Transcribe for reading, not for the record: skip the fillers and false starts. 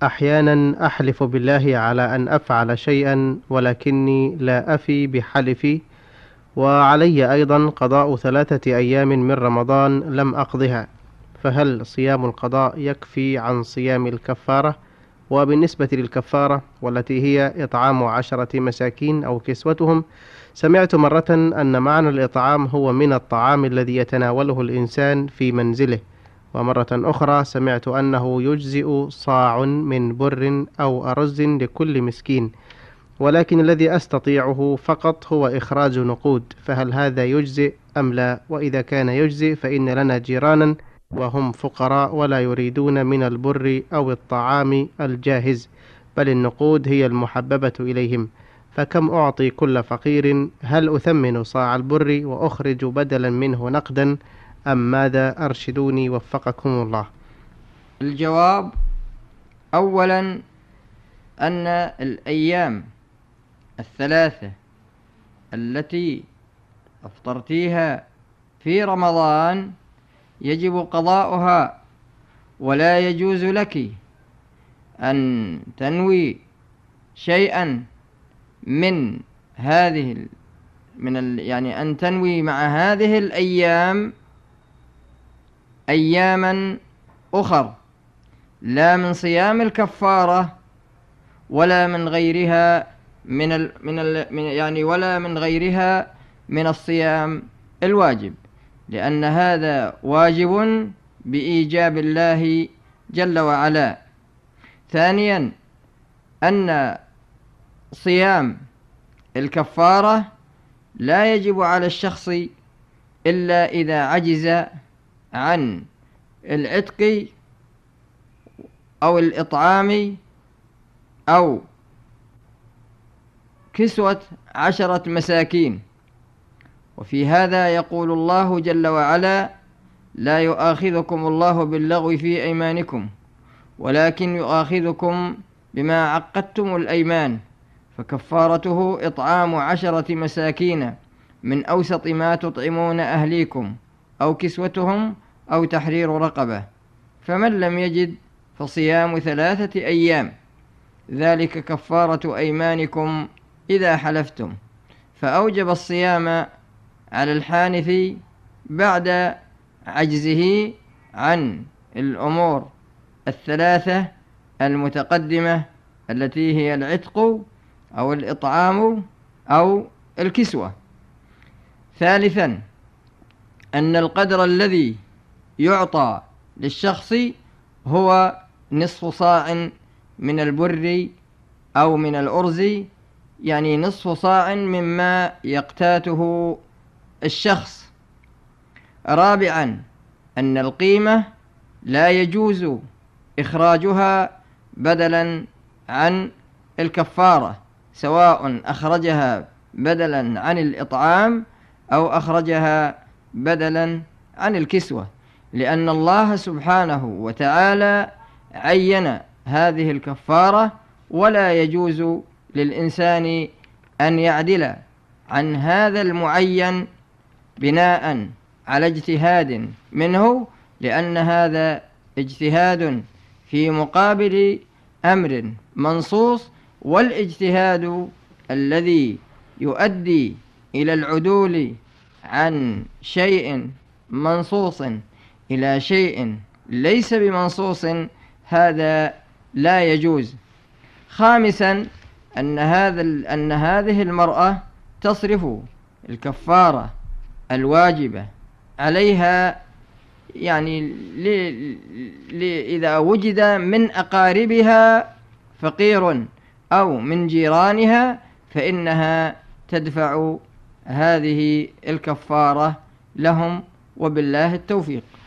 أحيانا أحلف بالله على أن أفعل شيئا ولكني لا أفي بحلفي، وعلي أيضا قضاء 3 أيام من رمضان لم أقضها، فهل صيام القضاء يكفي عن صيام الكفارة؟ وبالنسبة للكفارة والتي هي إطعام 10 مساكين أو كسوتهم، سمعت مرة أن معنى الإطعام هو من الطعام الذي يتناوله الإنسان في منزله، ومرة أخرى سمعت أنه يجزئ صاع من بر أو أرز لكل مسكين، ولكن الذي أستطيعه فقط هو إخراج نقود، فهل هذا يجزئ أم لا؟ وإذا كان يجزئ فإن لنا جيرانا وهم فقراء ولا يريدون من البر أو الطعام الجاهز، بل النقود هي المحببة إليهم، فكم أعطي كل فقير؟ هل أثمن صاع البر وأخرج بدلا منه نقدا أم ماذا؟ أرشدوني وفقكم الله. الجواب: أولا، أن الأيام 3 التي أفطرتيها في رمضان يجب قضاؤها، ولا يجوز لك أن تنوي شيئا من هذه يعني أن تنوي مع هذه الأيام أياما أخر، لا من صيام الكفارة ولا من غيرها ولا من غيرها من الصيام الواجب، لأن هذا واجب بإيجاب الله جل وعلا. ثانيا، أن صيام الكفارة لا يجب على الشخص إلا إذا عجز عن العتق أو الإطعام أو كسوة 10 مساكين. وفي هذا يقول الله جل وعلا: لا يؤاخذكم الله باللغو في أيمانكم ولكن يؤاخذكم بما عقدتم الأيمان، فكفارته إطعام 10 مساكين من أوسط ما تطعمون أهليكم أو كسوتهم أو تحرير رقبة، فمن لم يجد فصيام 3 أيام، ذلك كفارة أيمانكم إذا حلفتم. فأوجب الصيام على الحانث بعد عجزه عن الأمور 3 المتقدمة التي هي العتق أو الإطعام أو الكسوة. ثالثا، أن القدر الذي يعطى للشخص هو نصف صاع من البر أو من الأرز، يعني نصف صاع مما يقتاته الشخص. رابعا، أن القيمة لا يجوز إخراجها بدلا عن الكفارة، سواء أخرجها بدلا عن الإطعام أو أخرجها بدلا عن الكسوة، لأن الله سبحانه وتعالى عين هذه الكفارة، ولا يجوز للإنسان أن يعدل عن هذا المعين بناء على اجتهاد منه، لأن هذا اجتهاد في مقابل أمر منصوص، والاجتهاد الذي يؤدي إلى العدول عن شيء منصوص إلى شيء ليس بمنصوص هذا لا يجوز. خامسا، أن هذه المرأة تصرف الكفارة الواجبة عليها، يعني إذا وجد من أقاربها فقير أو من جيرانها فإنها تدفع هذه الكفارة لهم، وبالله التوفيق.